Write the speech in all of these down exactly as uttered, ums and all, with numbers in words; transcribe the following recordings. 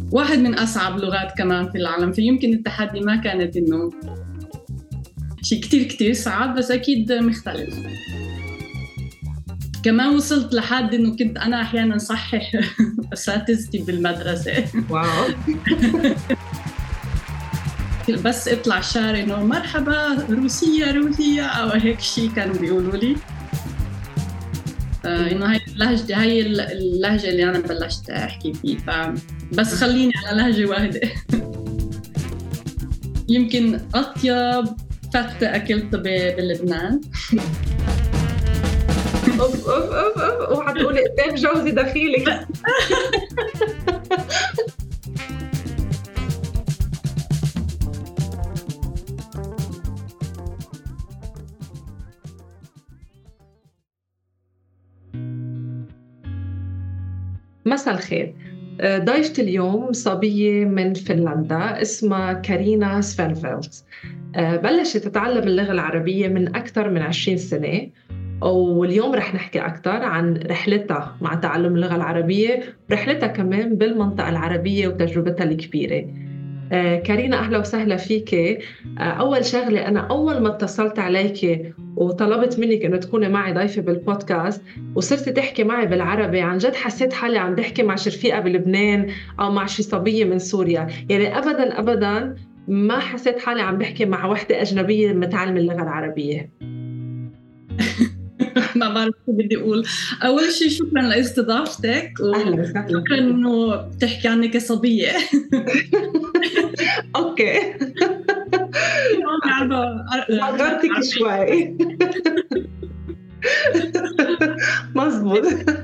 واحد من أصعب لغات كمان في العالم. فيمكن التحدي ما كانت إنه شيء كتير كتير صعب، بس أكيد مختلف. كمان وصلت لحد إنه كنت أنا أحياناً صحح أساتذتي بالمدرسة. واو. بس اطلع الشارع إنه مرحبا روسية روسية أو هيك شيء كانوا بيقولوا لي. آه إنه هاي اللهجة هاي اللهجة اللي أنا بلشت أحكي فيه، بس خليني على لهجة واحدة. يمكن أطيب فتة أكلت بلبنان. أوف أوف أوف أوف وحتقولي قدام جوزي دخيلك. مساء الخير. ضيفتي اليوم صبية من فنلندا اسمها كارينا سفينفيلد. بلشت تتعلم اللغة العربية من أكثر من عشرين سنة، واليوم رح نحكي أكثر عن رحلتها مع تعلم اللغة العربية ورحلتها كمان بالمنطقة العربية وتجربتها الكبيرة. آه كارينا أهلا وسهلا فيك. آه أول شغلة، أنا أول ما اتصلت عليك وطلبت منك أنه تكوني معي ضيفة بالبودكاست وصرت تحكي معي بالعربي، عن جد حسيت حالي عم بحكي مع شرفيقة بلبنان أو مع شي صبية من سوريا. يعني أبداً أبداً ما حسيت حالي عم بحكي مع وحدة أجنبية متعلمة اللغة العربية. ما بعرف شو بدي أقول. أول شيء شكراً لاستضافتك، أهلا وسهلا. شكراً إنه بتحكي عني كصبية. أوكي. وقرتك شوي. مزبوط.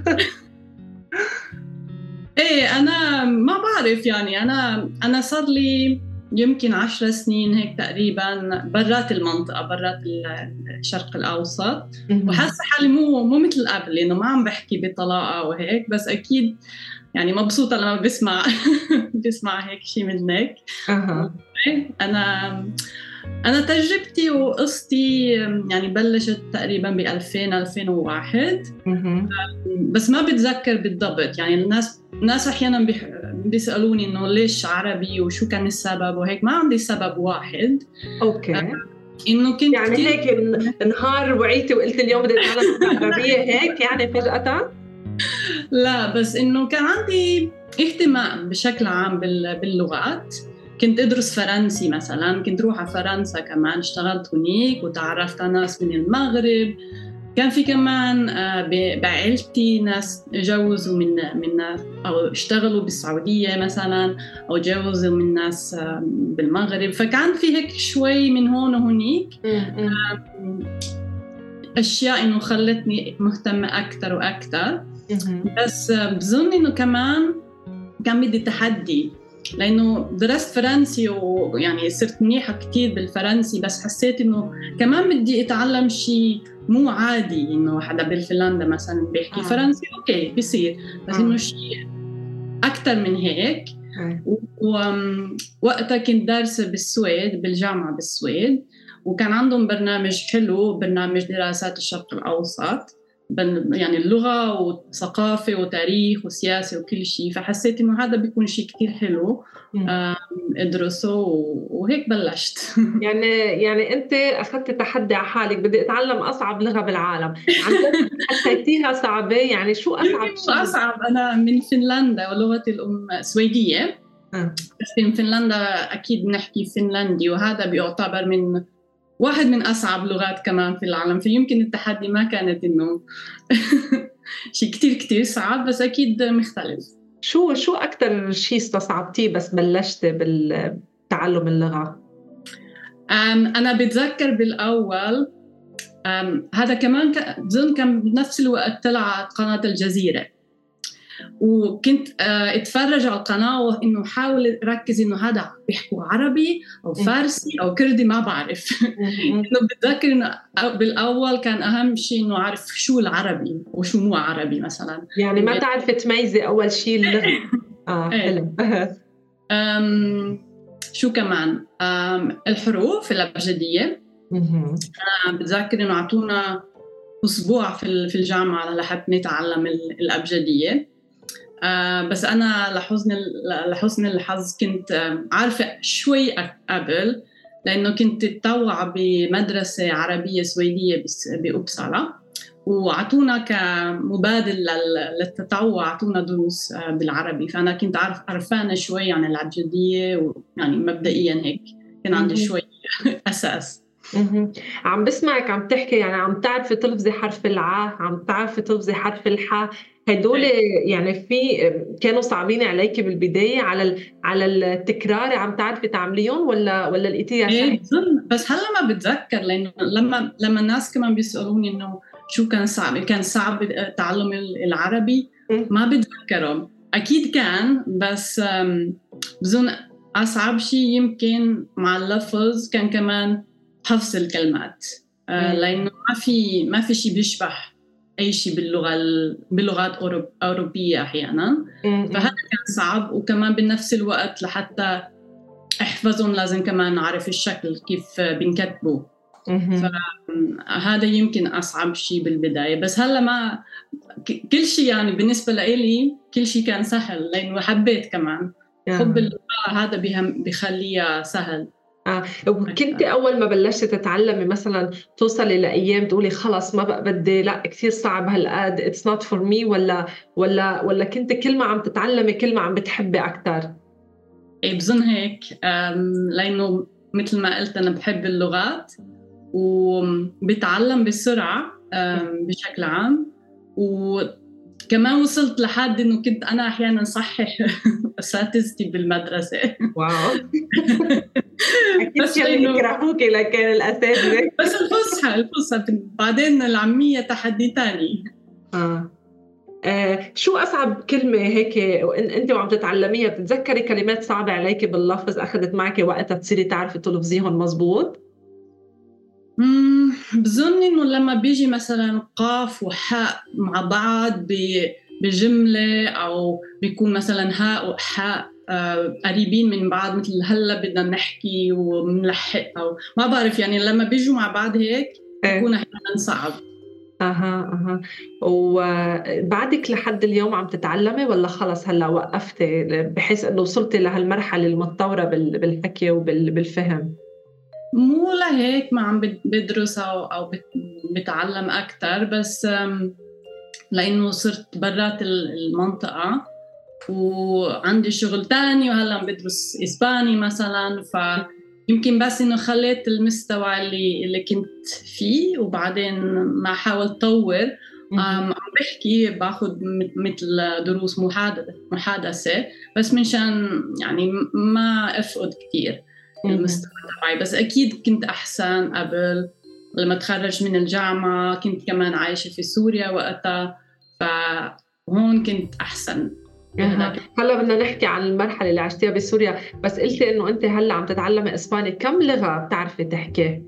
إيه أنا ما بعرف، يعني أنا أنا صار لي يمكن عشر سنين هيك تقريباً برات المنطقة، برات الشرق الأوسط، وحاسة حالي مو مو مثل قبل، إنه ما عم بحكي بطلاقة وهيك، بس أكيد يعني مبسوطة لما بسمع بسمع هيك شيء منك. أها. أنا أنا تجربتي وقصتي يعني بلشت تقريباً بألفين ألفين وواحد، بس ما بتذكر بالضبط. يعني الناس الناس أحياناً بيسألوني إنه ليش عربي وشو كان السبب وهيك. ما عندي سبب واحد. أوكي. إنه كنت يعني هيك نهار وعيتي وقلت اليوم بدي أتعلم عربية هيك يعني فجأة؟ لا، بس إنه كان عندي اهتمام بشكل عام باللغات. كنت أدرس فرنسي مثلاً، كنت روح على فرنسا كمان، اشتغلت هناك وتعرفت على ناس من المغرب. كان في كمان بعائلتي ناس جوزوا من من أو اشتغلوا بالسعودية مثلاً، أو جوزوا من ناس بالمغرب. فكان في هيك شوي من هون وهنيك أشياء إنه خلتني مهتمة أكتر وأكتر. بس بظن إنه كمان كان بدي تحدي، لأنه درست فرنسي ويعني صرت منيحة كتير بالفرنسي، بس حسيت إنه كمان بدي أتعلم شيء مو عادي. إنه حدا بالفنلندا مثلا بيحكي آه. فرنسي أوكي بيصير، بس آه. إنه شيء أكتر من هيك. آه. ووقتها كنت دارسة بالسويد، بالجامعة بالسويد، وكان عندهم برنامج حلو، برنامج دراسات الشرق الأوسط، يعني اللغة وثقافة وتاريخ وسياسة وكل شيء. فحسيت إنه هذا بيكون شيء كتير حلو أدرسه، وهيك بلشت. يعني يعني أنت أخذت تحدي على حالك، بدي أتعلم أصعب لغة بالعالم. عن جد حسيتيها صعبة؟ يعني شو أصعب شيء؟ أصعب، أنا من فنلندا ولغتي الأم سويدية، أه. بس في فنلندا أكيد نحكي فنلندي، وهذا بيعتبر من واحد من أصعب لغات كمان في العالم. فيمكن التحدي ما كانت إنه شيء كتير كتير صعب، بس أكيد مختلف. شو شو أكتر شيء استصعبتيه بس بلشت بالتعلم اللغة؟ أنا بتذكر بالأول هذا كمان بظن كان بنفس الوقت طلعت قناة الجزيرة، وكنت اتفرج على القناة وإنه حاول ركز إنه هذا بيحكوا عربي أو فارسي أو كردي ما بعرف. إنه بتذكر إنه بالأول كان أهم شيء إنه أعرف شو العربي وشو مو عربي مثلا. يعني ما تعرف تميزي أول شيء اللغة. آه حلو. شو كمان الحروف الأبجدية. أنا بتذكر إنه عطونا أسبوع في في الجامعة لحد نتعلم الأبجدية. آه بس أنا لحسن لحسن الحظ كنت عارفة شوي قبل، لأنه كنت أتطوع بمدرسة عربية سويدية بأوبسالا، وعطونا كمبادل للتطوع عطونا دروس بالعربي، فأنا كنت عارف عرفانة شوي عن الأبجدية، ويعني مبدئيا هيك كان عندي شوي أساس. عم بسمعك عم تحكي يعني عم تعرفي تلفظي حرف العاء، عم تعرفي تلفظي حرف الحاء، هدول يعني في كانوا صعبين عليكي بالبداية على على التكرار، عم تعرفي تعمليهم ولا ولا لقيتيها سهل؟ بس هلا ما بتذكر، لأنه لما لما الناس كمان بيسألوني إنه شو كان صعب، كان صعب تعلم العربي، ما بتذكرهم. أكيد كان، بس بظن أصعب شيء يمكن مع اللفظ كان كمان حفظ الكلمات، لأنه ما في ما في شيء بيشبه أي شيء باللغة باللغات أوروبية أحيانا، فهذا كان صعب. وكمان بنفس الوقت لحتى احفظهم لازم كمان نعرف الشكل كيف بنكتبوا، فهذا يمكن أصعب شيء بالبداية. بس هلا ما كل شيء يعني بالنسبة لي كل شيء كان سهل، لأنه حبيت كمان حب اللغة، هذا بيخليها سهل. آه. وكنت أول ما بلشت تتعلمي مثلا توصلي لأيام تقولي خلاص ما بقى بدي، لا كثير صعب هالقد it's not for me، ولا ولا ولا كنت كل ما عم تتعلمي كل ما عم بتحبي أكتر؟ إيه بظن هيك، لأنه مثل ما قلت أنا بحب اللغات وبتعلم بسرعة بشكل عام، وكمان وصلت لحد إنه كنت أنا أحياناً صحح أساتذتي بالمدرسة. واو. أكيد كانوا يكرهوكي لكن الأساتذة. بس الفصحى الفصحى بعدين العامية تحدي تاني. آه. آه، شو أصعب كلمة هيك أنت وعم تتعلميها بتتذكري كلمات صعبة عليك باللفظ أخذت معك وقتها تصيري تعرفي تلفظيهم مزبوط؟ امم بظن إنه لما بيجي مثلا قاف وحاء مع بعض بجملة، أو بيكون مثلا هاء وحاء آه قريبين من بعض، مثل هلا بدنا نحكي ومنلحق، أو ما بعرف يعني لما بيجوا مع بعض هيك بيكون أحيانا صعب. أها أها. وبعدك لحد اليوم عم تتعلمي ولا خلص هلا وقفتي بحيث إنه وصلتي لهالمرحلة المتطورة بالحكي وبالفهم؟ مو لهيك ما عم بدرس أو أو بتعلم أكتر، بس لأنه صرت برات المنطقة وعندي شغل تاني، وهلا عم بدرس إسباني مثلا، فيمكن بس إنه خليت المستوى اللي اللي كنت فيه، وبعدين ما حاولت طور. عم بحكي باخد مثل دروس محادثة محادثة بس منشان يعني ما أفقد كتير المستوى تبعي. بس أكيد كنت أحسن قبل لما تخرج من الجامعة، كنت كمان عايشة في سوريا وقتها، فهون كنت أحسن. هلا بدنا نحكي عن المرحلة اللي عشتيها بسوريا، بس قلتي إنه أنت هلا عم تتعلمي إسباني، كم لغة بتعرفي تحكي؟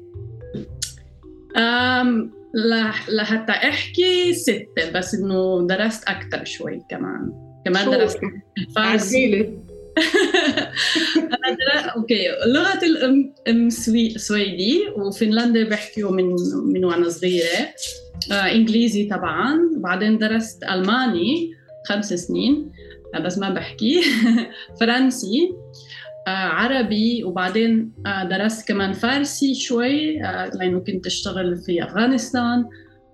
أم لحتى أحكي ستة، بس إنه درست أكتر شوي كمان كمان درست الفارسي. أنا درست أوكي لغة الأم سوي... سويدي، وفنلندي بحكيه من من وأنا صغيرة. آه، إنجليزي طبعاً، بعدين درست ألماني خمس سنين بس ما بحكي. فرنسي، آه، عربي، وبعدين آه، درست كمان فارسي شوي آه، لأنه كنت أشتغل في أفغانستان،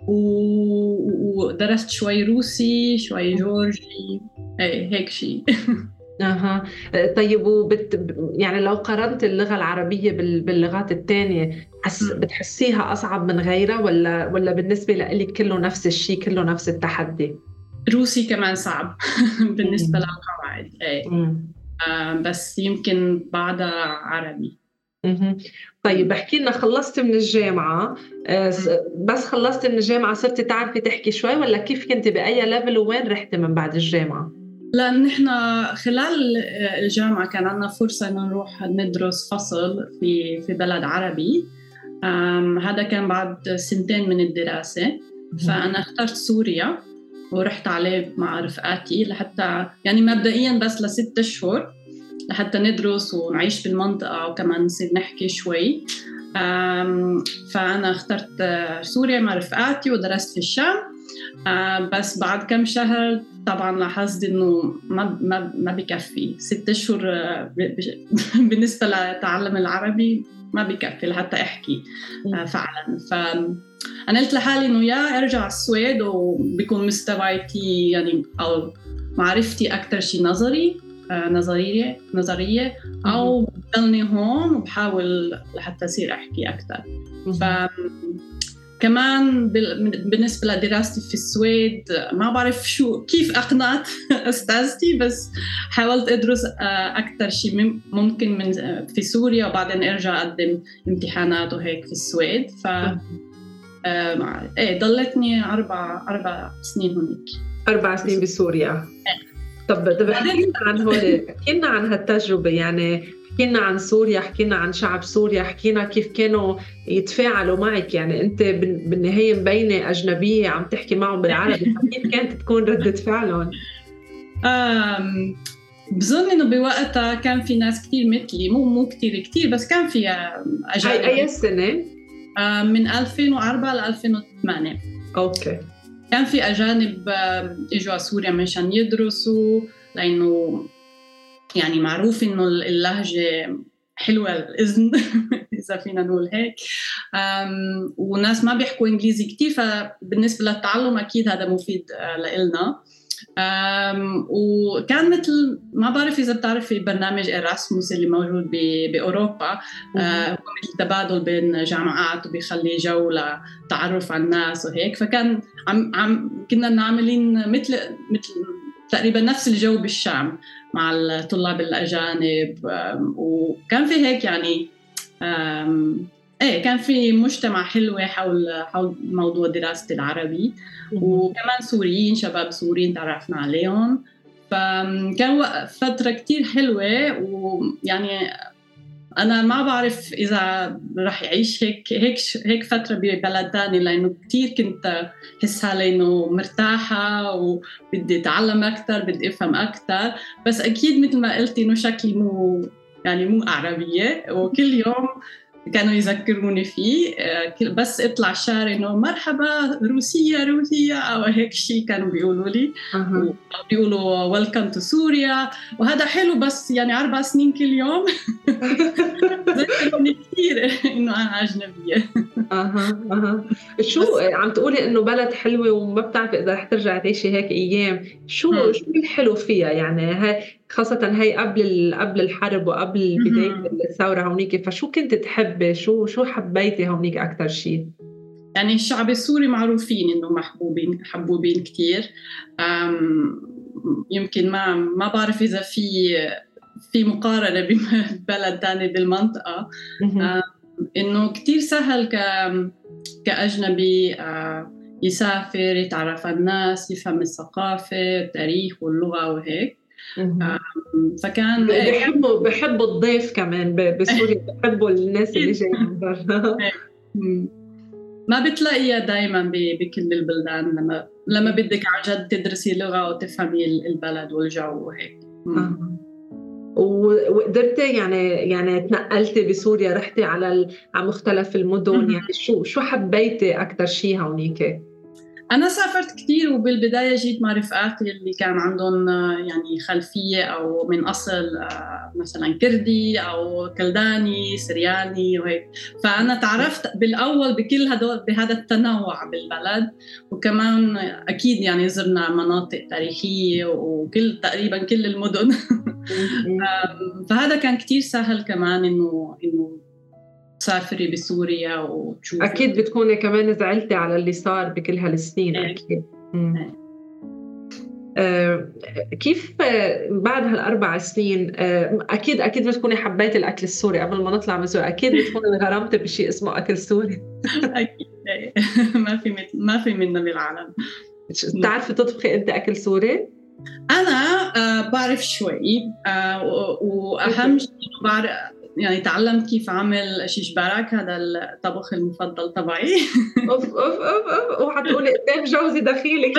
ودرست شوي روسي شوي جورجي، ايه هيك شيء. اها. طيب وبت يعني لو قارنت اللغة العربية باللغات الثانية حس... بتحسيها أصعب من غيرها، ولا ولا بالنسبة لك كله نفس الشيء كله نفس التحدي؟ روسي كمان صعب بالنسبة للقواعد، ايه آه بس يمكن بعدها عربي. مم. طيب احكي لنا، خلصت من الجامعة، بس خلصت من الجامعة صرتي تعرفي تحكي شوي، ولا كيف كنت بأي ليفل وين رحتي من بعد الجامعة؟ لأن نحن خلال الجامعة كان عندنا فرصة إنه نروح ندرس فصل في في بلد عربي. هذا كان بعد سنتين من الدراسة، فأنا اخترت سوريا ورحت عليه مع رفقاتي لحتى يعني مبدئياً بس لست أشهر لحتى ندرس ونعيش بالمنطقة، وكمان نصير نحكي شوي. فأنا اخترت سوريا مع رفقاتي ودرست في الشام، آه بس بعد كم شهر طبعا لاحظت إنه ما ما ما بكفي ست أشهر بالنسبة لتعلم العربي ما بكفي لحتى أحكي آه فعلا. فأنا قلت لحالي إنه يا أرجع السويد وبيكون مستواي يعني أو معرفتي أكتر شيء نظري آه نظرية نظرية أو بضلني هون وبحاول لحتى أصير أحكي أكتر. ف كمان بالنسبة لدراستي في السويد ما بعرف شو كيف أقنعت أستاذتي، بس حاولت أدرس أكتر شيء ممكن من في سوريا وبعدين أرجع أقدم امتحانات وهيك في السويد. ف إيه ضلتني أربع أربع سنين هناك. أربع سنين بسوريا. طب طب حكينا عن هول حكينا عن هالتجربة، يعني حكينا عن سوريا، حكينا عن شعب سوريا، حكينا كيف كانوا يتفاعلوا معك، يعني أنت بالنهاية مبينة أجنبية عم تحكي معهم بالعربي، كيف كانت تكون ردة فعلهم؟ أم بظن إنه بوقتها كان في ناس كتير مثلي، مو مو كتير كتير بس كان في أجانب. أي سنة؟ من ألفين وأربعة ل ألفين وثمانية. أوكي. كان في أجانب إجوا سوريا مشان يدرسوا، لأنه يعني معروف إنه اللهجة حلوة الإذن إذا فينا نقول هيك، وناس ما بيحكوا إنجليزي كتير، فبالنسبة للتعلم أكيد هذا مفيد لإلنا. وكان مثل ما بعرف إذا بتعرفي برنامج إراسموس اللي موجود بأوروبا، هو مثل تبادل بين جامعات وبيخلي جو لتعرف على الناس وهيك. فكان عم عم كنا نعملين مثل مثل تقريبا نفس الجو بالشام مع الطلاب الأجانب، وكان في هيك يعني ايه كان في مجتمع حلو حول حول موضوع دراسة العربي. وكمان سوريين، شباب سوريين تعرفنا عليهم، فكان فترة كتير حلوة. ويعني أنا ما بعرف إذا رح يعيش هيك هيك هيك فترة ببلد تاني، لأنه كتير كنت حس حالي إنه مرتاحة وبدي أتعلم أكتر، بدي أفهم أكتر. بس أكيد مثل ما قلتي إنه شكلي مو يعني مو عربية، وكل يوم كانوا يذكروني فيه، بس اطلع الشارع انه مرحبا روسية روسية او هيك شيء كانوا بيقولوا لي. أه. بيقولوا ويلكم تو سوريا، وهذا حلو، بس يعني أربع سنين كل يوم ذكروني كثير انه انا اجنبية. اها اها شو عم تقولي انه بلد حلوة وما بتعرفي اذا رح ترجع تعيشي هيك ايام، شو م. شو الحلو فيها؟ يعني هاي خاصة هاي قبل قبل الحرب وقبل بداية الثورة هونيك، فشو كنت تحبي، شو شو حبيتي هونيك أكتر شيء؟ يعني الشعب السوري معروفين إنه محبوبين حبوبين كتير. يمكن ما ما بعرف إذا في في مقارنة ببلد تاني بالمنطقة، إنه كتير سهل ك كأجنبي يسافر، يتعرف على الناس، يفهم الثقافة، التاريخ واللغة وهيك. فكان بحبوا بحبوا الضيف كمان بسوريا، بحبوا الناس اللي جايين من برا. ما بتلاقيها دايما بكل البلدان لما لما بدك عن جد تدرسي لغة وتفهمي البلد والجو وهيك. وقدرتي يعني يعني تنقلتي بسوريا، رحتي على على مختلف المدن، يعني شو شو حبيتي أكتر شيء هونيك؟ أنا سافرت كتير، وبالبداية جيت مع رفقاتي اللي كان عندهم يعني خلفية أو من أصل مثلا كردي أو كلداني سرياني وهيك، فأنا تعرفت بالأول بكل هدول بهذا التنوع بالبلد. وكمان أكيد يعني زرنا مناطق تاريخية وكل تقريبا كل المدن. فهذا كان كتير سهل كمان إنه إنه تسافري بسوريا وتشوفي. أكيد بتكوني كمان زعلتي على اللي صار بكل هالسنين. ايه. أكيد. آه كيف بعد هالأربع سنين آه أكيد أكيد بتكوني حبيتي الأكل السوري قبل ما نطلع من سوريا، أكيد بتكوني غرمتي بشيء اسمه أكل سوري. أكيد ما في مثل ما في منه بالعالم. تعرفي تطبخي أنت أكل سوري؟ أنا آه بعرف شوي، آه وأهم شيء بعرف يعني تعلمت كيف أعمل شيش برك، هذا الطبخ المفضل تبعي. أوف أوف أوف أوف وحتقولي قدام جوزي دخيلك.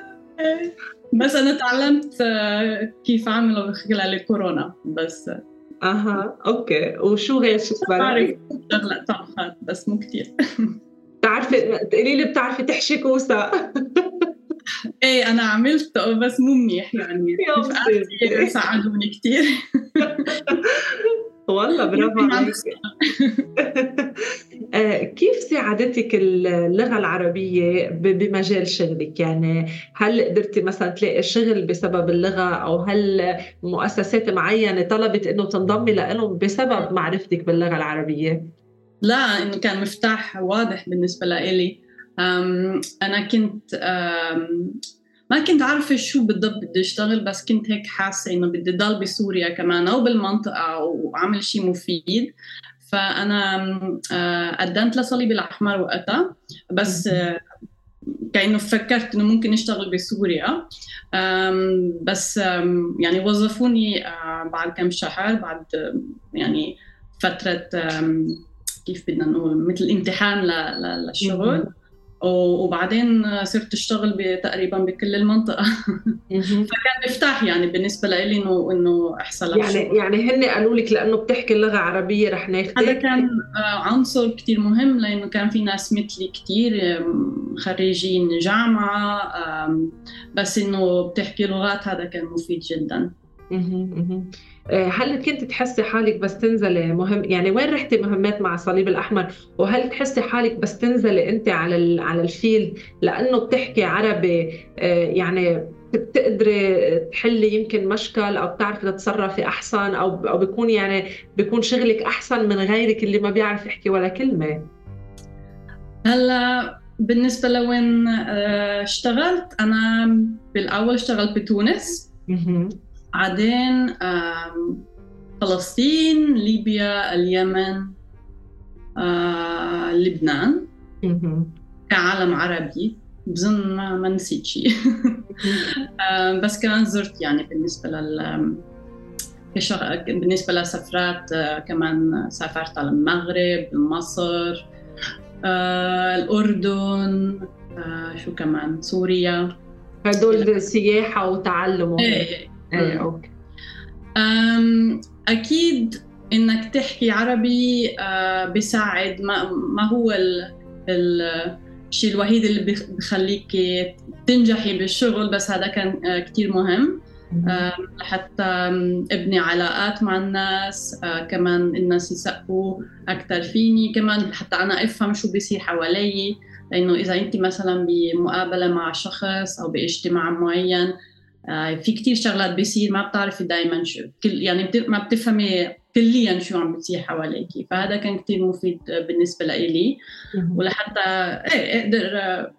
بس أنا تعلمت كيف أعمله خلال الكورونا، بس اها اوكي. وشو غير شو بعرف تبرع؟ شغلة طبخات بس مو كتير. بتعرفي تقولي لي بتعرفي تحشي كوسه؟ ايه انا عملته بس مو منيح يعني، يا رفقاتي مصيبتي. ساعدوني كتير. والله برافو يمكن عم عليك. بشتغل. آه، كيف ساعدتك اللغة العربية ب- بمجال شغلك؟ يعني هل قدرتي مثلا تلاقي شغل بسبب اللغة، أو هل مؤسسات معينة طلبت إنه تنضمي لهم بسبب معرفتك باللغة العربية؟ لا انه كان مفتاح واضح بالنسبة لإلي. أم، انا كنت أم، ما كنت عارفة شو بالضبط بدي اشتغل، بس كنت هيك حاسة انه بدي ضل بسوريا كمان او بالمنطقة وعمل شيء مفيد. فانا أم، آه، قدمت لصليب الاحمر وقتها، بس آه، كأنه فكرت إنه ممكن أشتغل بسوريا. أم، بس أم، يعني وظفوني آه، بعد كم شهر، بعد أم، يعني فترة أم، كيف بدنا نقول مثل امتحان ل- ل- للشغل. مهم. وبعدين صرت أشتغل ب- تقريبا بكل المنطقة. مهم. فكان مفتاح يعني بالنسبة لي إنه إنه أحصل على يعني الشغل. يعني هن قالوا لك لأنه بتحكي اللغة عربية رح هذا ناخدك؟ كان آه، عنصر كتير مهم، لأنه كان في ناس مثلي كتير آم، خريجين جامعة، آم، بس إنه بتحكي لغات هذا كان مفيد جدا. مهم. مهم. آه، هل كنت تحسي حالك بس تنزلي مهم، يعني وين رحتي مهمات مع الصليب الأحمر؟ وهل تحسي حالك بس تنزلي أنت على ال- على الفيلد لأنه بتحكي عربي، آه، يعني بتقدري تحلي يمكن مشكل، أو بتعرفي تتصرفي أحسن، أو أو بيكون يعني بيكون شغلك أحسن من غيرك اللي ما بيعرف يحكي ولا كلمة؟ هلا بالنسبة لوين آه، اشتغلت أنا، بالأول اشتغلت بتونس، مهم. بعدين آم، فلسطين، ليبيا، اليمن، آه، لبنان، مهم. كعالم عربي. بظن ما, ما نسيت شيء. مهم. آم، بس كمان زرت يعني بالنسبة لل كشغ... بالنسبة لسفرات آه، كمان سافرت على المغرب، مصر، آه، الأردن، آه، شو كمان سوريا. هدول سياحة وتعلم وهيك. إيه. ايه أمم. اوكي. أم، أكيد إنك تحكي عربي آه، بيساعد. ما, ما هو ال... ال... الشيء الوحيد اللي بيخ- بخليك تنجحي بالشغل، بس هذا كان آه، كتير مهم. مهم. آم، لحتى آم، ابني علاقات مع الناس، آه، كمان الناس يثقوا أكثر فيني، كمان حتى أنا أفهم شو بيصير حوالي. لأنه إذا أنت مثلا بمقابلة مع شخص أو باجتماع معين، آه، في كتير شغلات بيصير ما بتعرفي دايما شو كل يعني بت... ما بتفهمي كليا شو عم بتصير حواليكي. فهذا كان كتير مفيد بالنسبة لإلي، مهم. ولحتى ايه اقدر آه،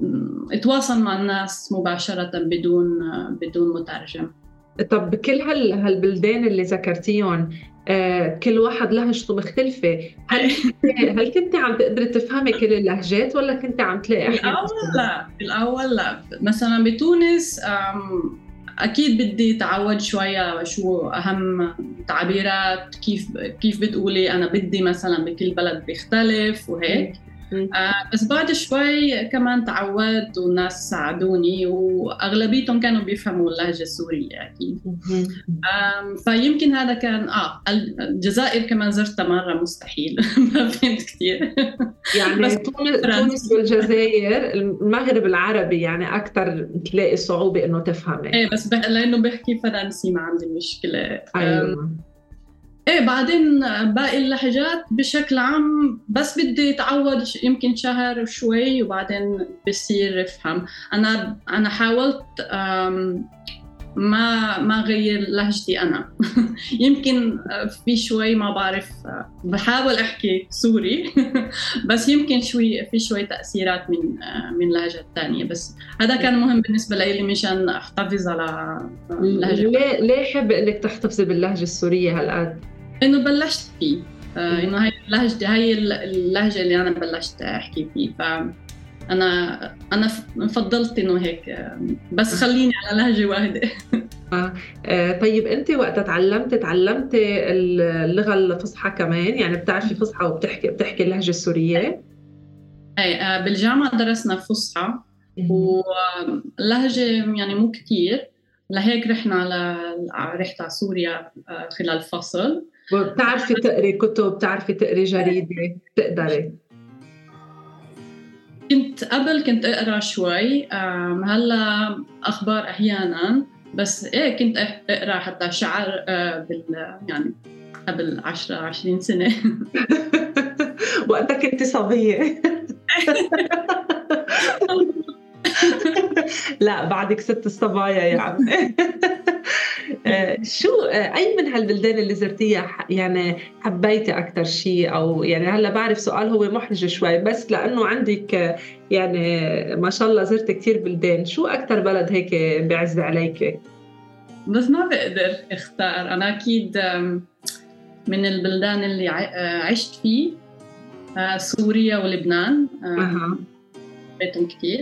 اتواصل مع الناس مباشرة بدون آه، بدون مترجم. طب كل هال هالبلدان اللي ذكرتيهم، آه كل واحد لهجته مختلفة، هل هل كنت عم تقدري تفهمي كل اللهجات، ولا كنت عم تلاقي أحيانا بالأول صعوبة؟ لا، بالأول لا. مثلا بتونس آم، أكيد بدي أتعود شوية شو أهم تعبيرات، كيف كيف بتقولي أنا بدي، مثلا بكل بلد بيختلف وهيك. مم. مم. آه بس بعد شوي كمان تعودت والناس ساعدوني، وأغلبيتهم كانوا بيفهموا اللهجة السورية أكيد. مم. آم، فيمكن هذا كان آه الجزائر كمان زرتها مرة مستحيل. ما فهمت كثير. يعني بس تونس تونس فرنسي. والجزائر المغرب العربي يعني أكثر تلاقي صعوبة إنه تفهمي. ايه بس بح... لانه بحكي فرنسي ما عندي مشكله. أم، أيوة. ايه بعدين باقي اللهجات بشكل عام بس بدي اتعود ش- يمكن شهر وشوي وبعدين بصير افهم. انا انا حاولت أم، ما ما غير لهجتي انا. يمكن في شوي ما بعرف، بحاول احكي سوري. بس يمكن شوي في شوي تاثيرات من من لهجه ثانيه. بس هذا كان مهم بالنسبه لي مشان احتفظ على لهجه. ليه ليه حابة إنك تحتفظي باللهجة السورية هالقد؟ انه بلشت فيه، آه، مم. انه هاي لهجتي، هاي اللهجه اللي انا بلشت احكي فيه. فانا انا فضلت انه هيك آه، بس خليني على لهجه واحده. آه. آه، طيب أنت وقت تعلمت تعلمت اللغة الفصحى كمان، يعني بتعرفي فصحى وبتحكي بتحكي اللهجة السورية؟ اي آه، بالجامعه درسنا فصحى مهم. ولهجه يعني مو كتير. لهيك رحنا ل... رحت على سوريا خلال فصل. وبتعرفي تقري كتب، بتعرفي تقري جريدة، تقدري؟ كنت قبل كنت أقرأ شوي، هلا أخبار أحياناً، بس إيه كنت أقرأ حتى شعر بال يعني قبل عشرة عشرين سنة. وقتها كنت صبية. لا بعدك ست الصبايا يا عم. شو أي من هالبلدان اللي زرتيها يعني حبيتي أكتر شيء؟ أو يعني هلا بعرف سؤال هو محرج شوي، بس لأنه عندك يعني ما شاء الله زرت كتير بلدان، شو أكتر بلد هيك بعز عليك؟ بس ما بقدر اختار. أنا أكيد من البلدان اللي عشت فيه سوريا ولبنان، بيتهم كتير،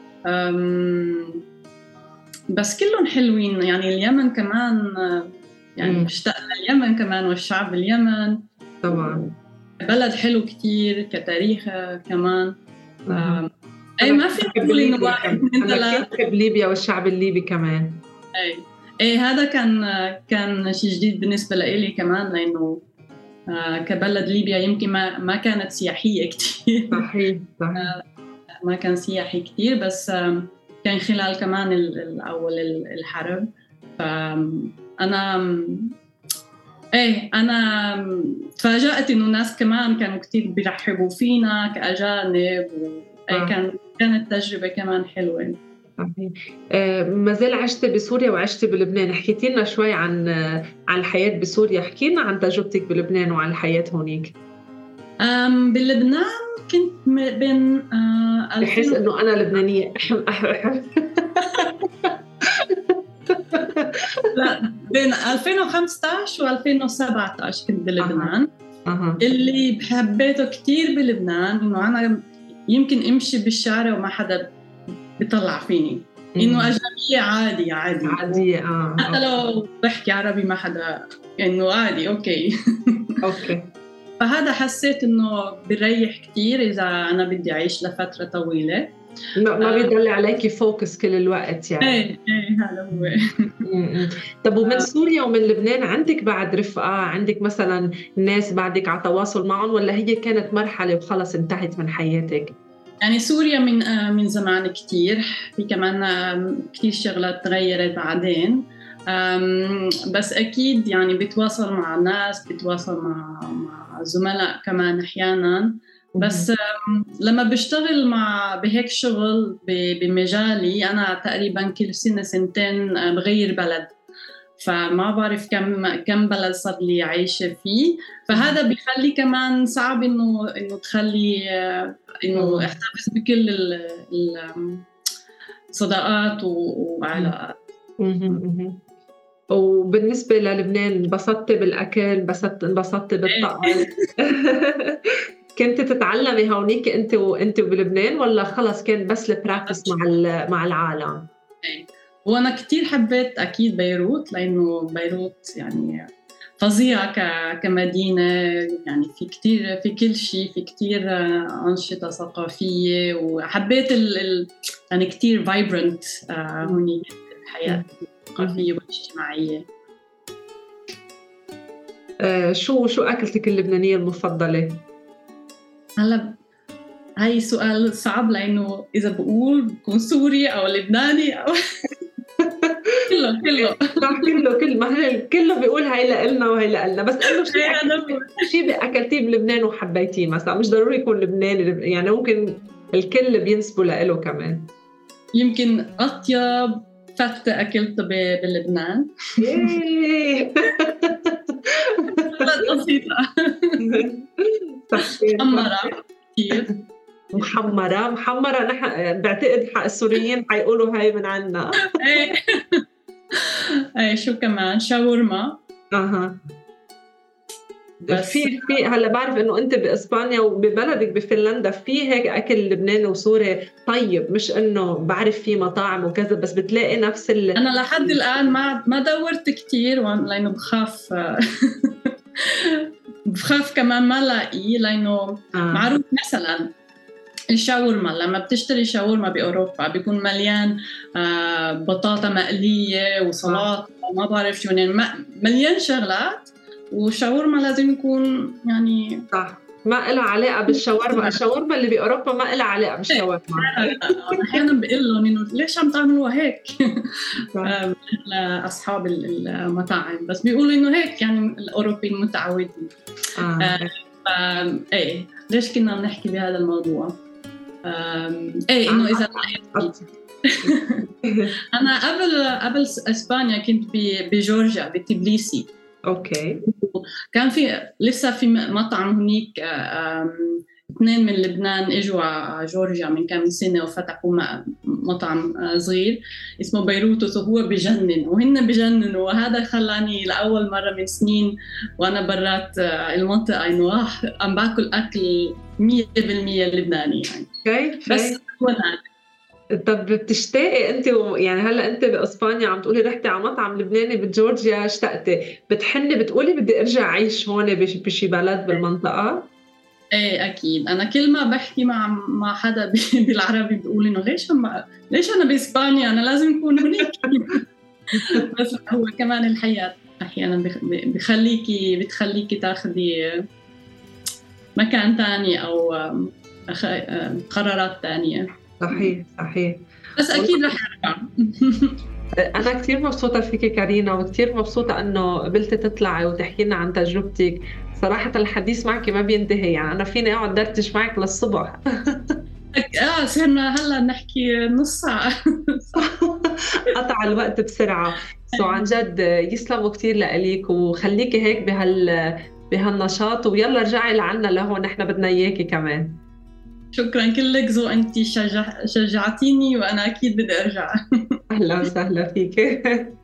بس كلهم حلوين. يعني اليمن كمان، يعني اشتقنا اليمن كمان والشعب اليمن طبعا بلد حلو كتير كتاريخ كمان. اي ما في نقول انه واحد من ثلاث. بحب ليبيا والشعب الليبي كمان. اي اي هذا كان كان شيء جديد بالنسبه لي كمان، لانه كبلد ليبيا يمكن ما ما كانت سياحيه كتير. صحيح صحيح. ما كان سياحي كتير، بس كان خلال كمان الأول الحرب. فأنا إيه أنا تفاجأت إنه الناس كمان كانوا كتير بيرحبوا فينا كأجانب، وإيه كان كانت تجربة كمان حلوة. صحيح. آه ما زال عشت بسوريا وعشت بلبنان، حكيتي لنا شوي عن عن الحياة بسوريا، حكي لنا عن تجربتك بلبنان وعن الحياة هونيك. أم بلبنان كنت بين آه بحس إنه أنا لبنانية. لا، بين ألفين وخمسة عشر وألفين وسبعة عشر كنت بلبنان. أه. أه. اللي حبيته كتير بلبنان إنه أنا يمكن أمشي بالشارع وما حدا بيطلع فيني، إنه أجنبية عادي عادي عادية. آه. حتى لو بحكي عربي ما حدا، إنه عادي أوكي. أوكي. فهذا حسيت إنه بيريح كتير إذا أنا بدي أعيش لفترة طويلة، ما بيضل عليكي فوكس كل الوقت يعني. ايه ايه هذا هو. طب ومن سوريا ومن لبنان عندك بعد رفقة، عندك مثلا ناس بعدك على تواصل معهم، ولا هي كانت مرحلة وخلص انتهت من حياتك؟ يعني سوريا من من زمان كتير، في كمان كتير شغلات تغيرت بعدين، بس أكيد يعني بتواصل مع ناس، بتواصل مع مع زملاء كمان أحياناً. بس لما بشتغل مع بهيك شغل بمجالي أنا تقريباً كل سنة سنتين بغير بلد، فما بعرف كم كم بلد صار لي عايشة فيه، فهذا بيخلي كمان صعب إنه إنه تخلي إنه احتفظ بكل الصداقات وعلاقات. وبالنسبة للبنان انبسطتي بالأكل، انبسطت انبسطتي بالطقس؟ كنت تتعلمي هونيك انت وانت بلبنان، ولا خلص كان بس البراكتس مع مع العالم؟ وانا كتير حبيت اكيد بيروت، لانه بيروت يعني فظيعة كمدينة، يعني في كتير في كل شيء، في كتير أنشطة ثقافية، وحبيت ال ال يعني كتير vibrant هونيك الحياة الثقافية والاجتماعية. آه شو شو أكلتك اللبنانية المفضلة؟ هلا هاي سؤال صعب، لأنه إذا بقول بكون سوري أو لبناني أو كله كله كله كل ما كله بيقول هاي لإلنا وهي لإلنا، بس إنه شيء شيء أكلتيه بلبنان وحبيتيه مثلا، مش ضروري يكون لبناني يعني، ممكن الكل بينسبوا لإله كمان. يمكن أطيب فتة أكلتها بلبنان. بسيطة. محمرة كتير. محمرة محمرة نحن بعتقد حق السوريين حيقولوا هاي من عنا. ايه ايه شو كمان شاورما. اها في في هلا بعرف انه انت باسبانيا وببلدك بفنلندا في هيك اكل لبناني وسوري طيب، مش انه بعرف في مطاعم وكذا، بس بتلاقي نفس ال... انا لحد الان ما ما دورت كتير لانه بخاف بخاف كمان ما لاقي، لانه آه. معروف مثلا الشاورما، لما بتشتري شاورما بأوروبا بيكون مليان آه بطاطا مقلية وسلطة وما بعرف شو، يعني مليان شغلات، والشاورما لازم يكون يعني صح، ما إلها علاقة بالشاورما. الشاورما اللي بأوروبا ما إلها علاقة بالشاورما. أحيانا بقول لهم إنه ليش عم تعملوا هيك لأصحاب المطاعم، بس بيقولوا إنه هيك يعني الأوروبيين متعودين. آه. آه. إيه ليش كنا نحكي بهذا الموضوع؟ إيه إنه إذا أنا قبل قبل إسبانيا كنت بجورجيا بتبليسي. أوكي. كان في لسه في مطعم هنيك، اثنين من لبنان اجوا على جورجيا من كم سنة وفتحوا مطعم صغير اسمه بيروتوس، وهو بجنن وهن بجننوا، وهذا خلاني لأول مرة من سنين وأنا برات المنطقة إنه عم باكل أكل مية بالمية لبناني يعني. كيف؟ بس هو طب بتشتاقي انت و... يعني هلا انت باسبانيا عم تقولي رحتي على مطعم لبناني بجورجيا اشتقتي، بتحني بتقولي بدي ارجع اعيش هون بشي بلد بالمنطقه؟ ايه اكيد، انا كل ما بحكي مع مع حدا بالعربي بيقول انه ليش هم... ليش انا باسبانيا، انا لازم اكون هناك. بس هو كمان الحياه احيانا بخليكي بتخليكي تاخذي مكان ثاني او قرارات ثانيه. صحيح صحيح. بس اكيد رح ارجع. أنا كتير مبسوطة فيكي كارينا، وكتير مبسوطة إنه قبلتي تطلعي وتحكي لنا عن تجربتك. صراحة الحديث معك ما بينتهي، يعني أنا فيني أقعد دردش معك للصبح. آه صرنا هلا نحكي نص ساعة. قطع الوقت بسرعة. سو عن جد يسلموا كتير لإليك، وخليكي هيك بهال بهالنشاط، ويلا رجعي لعنا لهون، نحن بدنا إياكي كمان. شكرا كلك زو، أنتي شجع... شجعتيني وأنا أكيد بدي أرجع. أهلا وسهلا فيك.